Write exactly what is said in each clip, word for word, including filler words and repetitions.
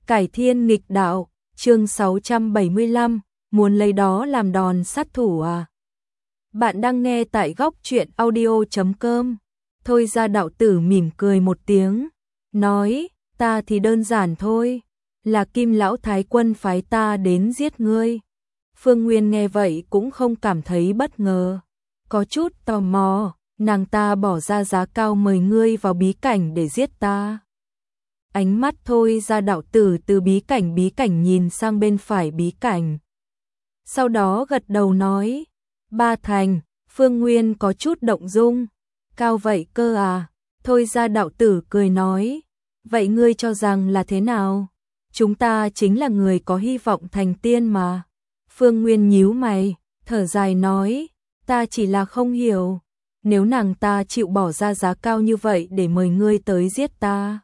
Cải thiên nghịch đạo, chương sáu trăm bảy mươi lăm, muốn lấy đó làm đòn sát thủ à? Bạn đang nghe tại góc truyện audio chấm com. Thôi ra đạo tử mỉm cười một tiếng, nói, ta thì đơn giản thôi, là Kim lão thái quân phái ta đến giết ngươi. Phương Nguyên nghe vậy cũng không cảm thấy bất ngờ, có chút tò mò, nàng ta bỏ ra giá cao mời ngươi vào bí cảnh để giết ta. Ánh mắt thôi ra đạo tử từ bí cảnh bí cảnh nhìn sang bên phải bí cảnh. Sau đó gật đầu nói, ba thành. Phương Nguyên có chút động dung, cao vậy cơ à? Thôi ra đạo tử cười nói, vậy ngươi cho rằng là thế nào? Chúng ta chính là người có hy vọng thành tiên mà. Phương Nguyên nhíu mày, thở dài nói, ta chỉ là không hiểu, nếu nàng ta chịu bỏ ra giá cao như vậy để mời ngươi tới giết ta,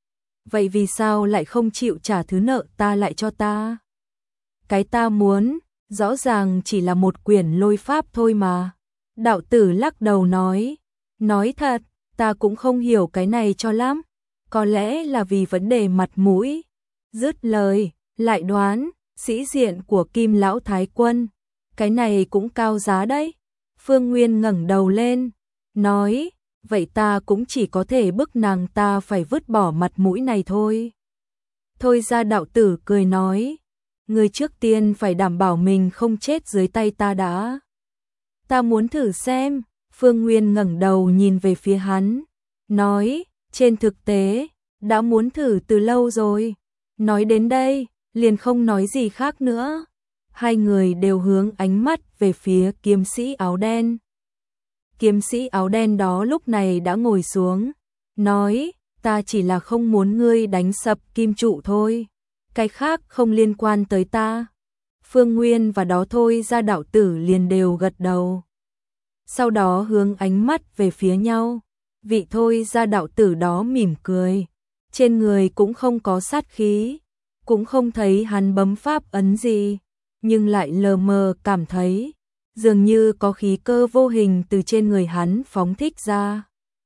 vậy vì sao lại không chịu trả thứ nợ ta lại cho ta? Cái ta muốn, rõ ràng chỉ là một quyển lôi pháp thôi mà. Đạo tử lắc đầu nói, nói thật, ta cũng không hiểu cái này cho lắm, có lẽ là vì vấn đề mặt mũi. Dứt lời, lại đoán, sĩ diện của Kim lão thái quân, cái này cũng cao giá đấy. Phương Nguyên ngẩng đầu lên, nói, vậy ta cũng chỉ có thể bức nàng ta phải vứt bỏ mặt mũi này thôi. Thôi ra đạo tử cười nói, ngươi trước tiên phải đảm bảo mình không chết dưới tay ta đã. Ta muốn thử xem. Phương Nguyên ngẩng đầu nhìn về phía hắn, nói, trên thực tế, đã muốn thử từ lâu rồi. Nói đến đây, liền không nói gì khác nữa. Hai người đều hướng ánh mắt về phía kiếm sĩ áo đen. Kiếm sĩ áo đen đó lúc này đã ngồi xuống, nói, ta chỉ là không muốn ngươi đánh sập kim trụ thôi, cái khác không liên quan tới ta. Phương Nguyên và đó thôi ra đạo tử liền đều gật đầu. Sau đó hướng ánh mắt về phía nhau, vị thôi ra đạo tử đó mỉm cười, trên người cũng không có sát khí, cũng không thấy hắn bấm pháp ấn gì, nhưng lại lờ mờ cảm thấy dường như có khí cơ vô hình từ trên người hắn phóng thích ra.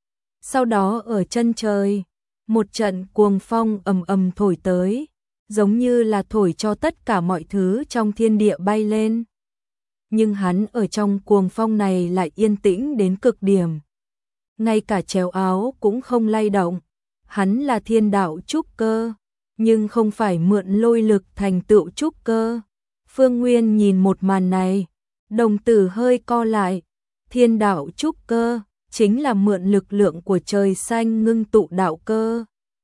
Sau đó ở chân trời, một trận cuồng phong ầm ầm thổi tới, giống như là thổi cho tất cả mọi thứ trong thiên địa bay lên. Nhưng hắn ở trong cuồng phong này lại yên tĩnh đến cực điểm. Ngay cả chéo áo cũng không lay động. Hắn là thiên đạo trúc cơ, nhưng không phải mượn lôi lực thành tựu trúc cơ. Phương Nguyên nhìn một màn này, đồng tử hơi co lại. Thiên đạo trúc cơ chính là mượn lực lượng của trời xanh ngưng tụ đạo cơ.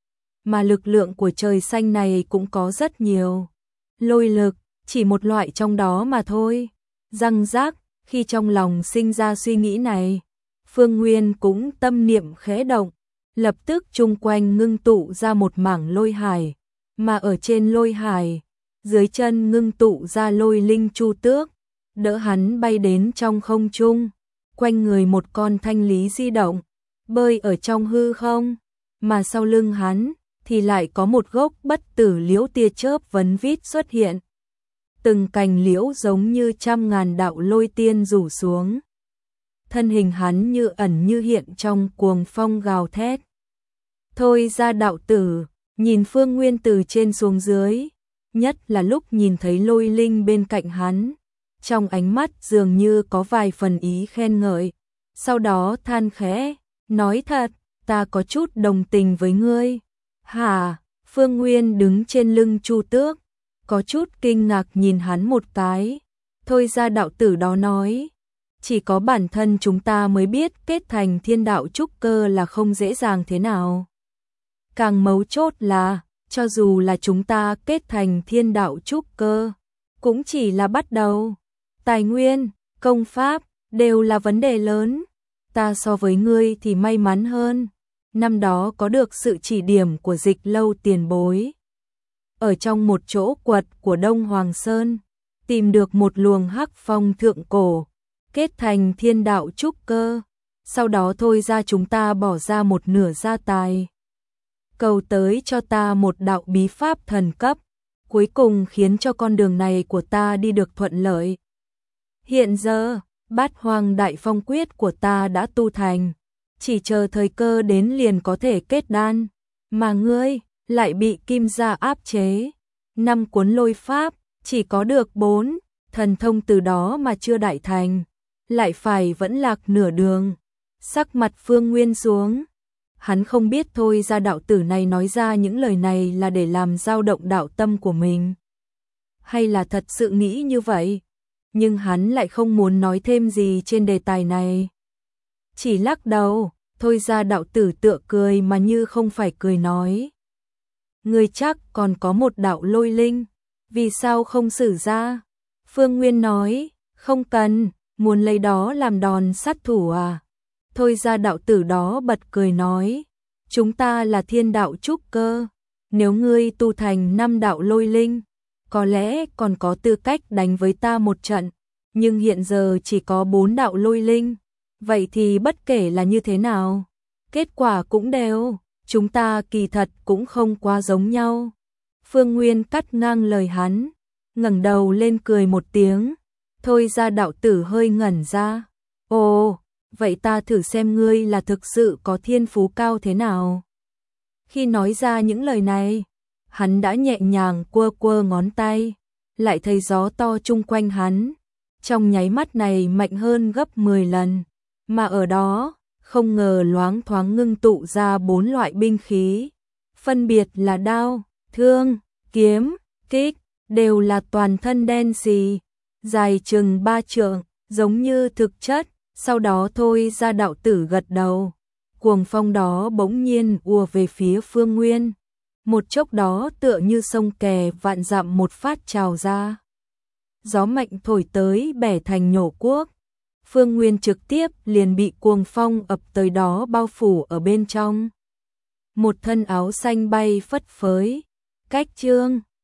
Mà lực lượng của trời xanh này cũng có rất nhiều. Lôi lực chỉ một loại trong đó mà thôi. Răng rác, khi trong lòng sinh ra suy nghĩ này, Phương Nguyên cũng tâm niệm khẽ động, lập tức chung quanh ngưng tụ ra một mảng lôi hải, mà ở trên lôi hải, dưới chân ngưng tụ ra lôi linh chu tước, đỡ hắn bay đến trong không trung, quanh người một con thanh lý di động, bơi ở trong hư không, mà sau lưng hắn thì lại có một gốc bất tử liễu tia chớp vấn vít xuất hiện. Từng cành liễu giống như trăm ngàn đạo lôi tiên rủ xuống. Thân hình hắn như ẩn như hiện trong cuồng phong gào thét. Thôi ra đạo tử, nhìn Phương Nguyên từ trên xuống dưới, nhất là lúc nhìn thấy lôi linh bên cạnh hắn, trong ánh mắt dường như có vài phần ý khen ngợi, sau đó than khẽ, nói thật, ta có chút đồng tình với ngươi. Hả? Phương Nguyên đứng trên lưng Chu Tước, có chút kinh ngạc nhìn hắn một cái. Thôi ra đạo tử đó nói, chỉ có bản thân chúng ta mới biết kết thành thiên đạo trúc cơ là không dễ dàng thế nào. Càng mấu chốt là, cho dù là chúng ta kết thành thiên đạo trúc cơ, cũng chỉ là bắt đầu. Tài nguyên, công pháp, đều là vấn đề lớn. Ta so với ngươi thì may mắn hơn. Năm đó có được sự chỉ điểm của Dịch Lâu tiền bối. Ở trong một chỗ quật của Đông Hoàng Sơn, tìm được một luồng hắc phong thượng cổ, kết thành thiên đạo trúc cơ. Sau đó thôi ra chúng ta bỏ ra một nửa gia tài, cầu tới cho ta một đạo bí pháp thần cấp, cuối cùng khiến cho con đường này của ta đi được thuận lợi. Hiện giờ, Bát Hoang Đại Phong Quyết của ta đã tu thành, chỉ chờ thời cơ đến liền có thể kết đan. Mà ngươi, lại bị Kim gia áp chế. Năm cuốn lôi pháp, chỉ có được bốn thần thông từ đó mà chưa đại thành, lại phải vẫn lạc nửa đường. Sắc mặt Phương Nguyên xuống. Hắn không biết thôi ra đạo tử này nói ra những lời này là để làm dao động đạo tâm của mình, hay là thật sự nghĩ như vậy, nhưng hắn lại không muốn nói thêm gì trên đề tài này. Chỉ lắc đầu, thôi ra đạo tử tựa cười mà như không phải cười nói. Ngươi chắc còn có một đạo lôi linh, vì sao không sử ra? Phương Nguyên nói, không cần, muốn lấy đó làm đòn sát thủ à? Thôi ra đạo tử đó bật cười nói, chúng ta là thiên đạo trúc cơ, nếu ngươi tu thành năm đạo lôi linh, có lẽ còn có tư cách đánh với ta một trận, nhưng hiện giờ chỉ có bốn đạo lôi linh, vậy thì bất kể là như thế nào, kết quả cũng đều, chúng ta kỳ thật cũng không quá giống nhau. Phương Nguyên cắt ngang lời hắn, ngẩng đầu lên cười một tiếng, thôi ra đạo tử hơi ngẩn ra, ồ, vậy ta thử xem ngươi là thực sự có thiên phú cao thế nào. Khi nói ra những lời này, hắn đã nhẹ nhàng quơ quơ ngón tay, lại thấy gió to chung quanh hắn, trong nháy mắt này mạnh hơn gấp mười lần, mà ở đó, không ngờ loáng thoáng ngưng tụ ra bốn loại binh khí, phân biệt là đao, thương, kiếm, kích, đều là toàn thân đen xì, dài chừng ba trượng, giống như thực chất. Sau đó thôi ra đạo tử gật đầu, cuồng phong đó bỗng nhiên ùa về phía Phương Nguyên, một chốc đó tựa như sông kè vạn dặm một phát trào ra. Gió mạnh thổi tới bẻ thành nhổ cuốc, Phương Nguyên trực tiếp liền bị cuồng phong ập tới đó bao phủ ở bên trong. Một thân áo xanh bay phất phới, cách chương